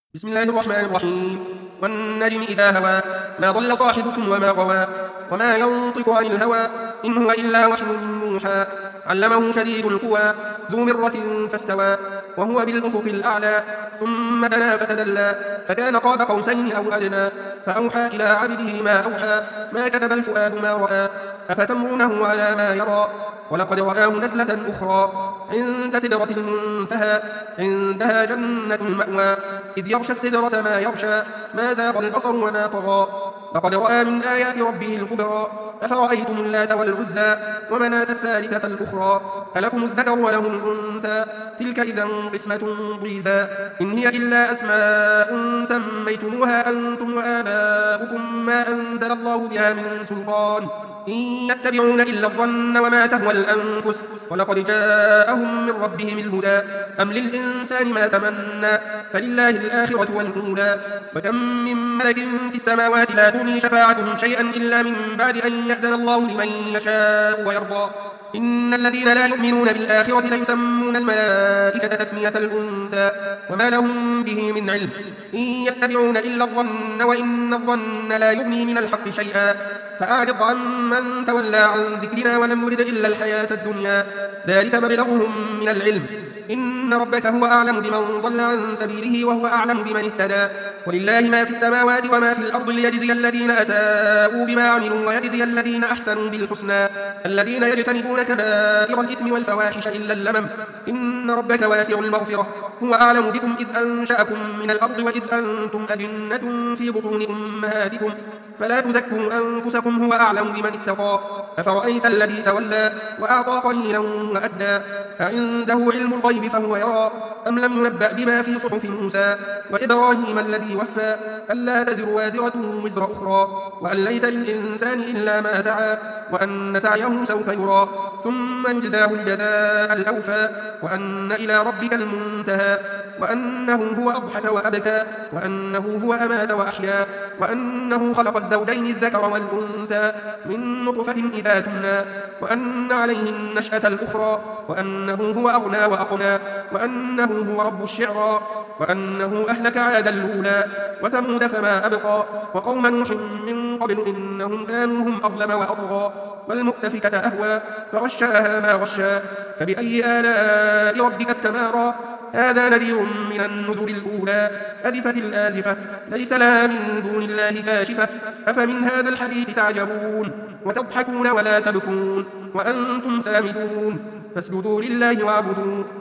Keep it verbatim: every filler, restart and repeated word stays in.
بسم الله الرحمن الرحيم. والنجم إذا هوى ما ضل صاحبكم وما غوى وما ينطق عن الهوى إن هو إلا وحي يوحى علمه شديد القوى ذو مرة فاستوى وهو بالأفق الأعلى ثم دنا فتدلى فكان قاب قوسين أو أدنى فأوحى إلى عبده ما أوحى ما كذب الفؤاد ما رأى أفتمرونه على ما يرى ولقد رآه نزلة أخرى عند سدرة المنتهى عندها جنة المأوى إذ يغشى السدرة ما يغشى ما زاغ البصر وما طغى لقد رأى من آيات ربه الكبرى أفرأيتم اللات والعزى ومناة الثالثة الأخرى ألكم الذكر وله الأنثى تلك إذا قسمة ضيزى إن هي إلا أسماء سميتموها أنتم وآباؤكم ما أنزل الله بها من سلطان إن يتبعون إلا الظن وما تهوى الأنفس ولقد جاءهم من ربهم الهدى أم للإنسان ما تمنى فلله الآخرة والأولى وكم من ملك في السماوات لا تغني شفاعتهم شيئا إلا من بعد أن يأذن الله لمن يشاء ويرضى إن الذين لا يؤمنون بالآخرة ليسمون الملائكة تسمية الأنثى وما لهم به من علم إن يتبعون إلا الظن وإن الظن لا يغني من الحق شيئا فأعرض عمن تولى عن ذكرنا ولم يرد إلا الحياة الدنيا ذلك مبلغهم من العلم إن ربك هو أعلم بمن ضل عن سبيله وهو أعلم بمن اهتدى ولله ما في السماوات وما في الأرض ليجزي الذين أساءوا بما عملوا ويجزي الذين أحسنوا بالحسنى الذين يجتنبون كبائر الإثم والفواحش إلا اللمم إن ربك واسع المغفرة هو أعلم بكم إذ أنشأكم من الأرض وإذ أنتم أجنة في بطون أمهاتكم فلا تزكوا أنفسكم هو أعلم بمن اتقى أفرأيت الذي تولى وأعطى قليلا وأكدى أعنده علم الغيب فهو يرى أم لم ينبأ بما في صحف موسى وإبراهيم الذي وفى ألا تزر وازرة وزر أخرى وأن ليس للإنسان إلا ما سعى وأن سعيه سوف يرى ثم يجزاه الجزاء الأوفى وأن إلى ربك المنتهى وأنه هو أضحك وأبكى وأنه هو أمات وأحيا وأنه خلق الزوجين الذكر والأنثى من نطفة إذا تمنى وأن عليه النشأة الأخرى وأنه هو أغنى وأقنى وأنه هو رب الشعرى وأنه أهلك عادا الأولى وثمود فما أبقى وقوم نوح من قبل إنهم كانوا هم أظلم وأطغى والمؤتفكة أهوى فغشاها ما غشى فبأي آلاء ربك التمارى هذا نذير من النذر الأولى أزفت الآزفة ليس لها من دون الله كاشفة أفمن هذا الحديث تعجبون وتضحكون ولا تبكون وأنتم سامدون فاسجدوا لله واعبدوا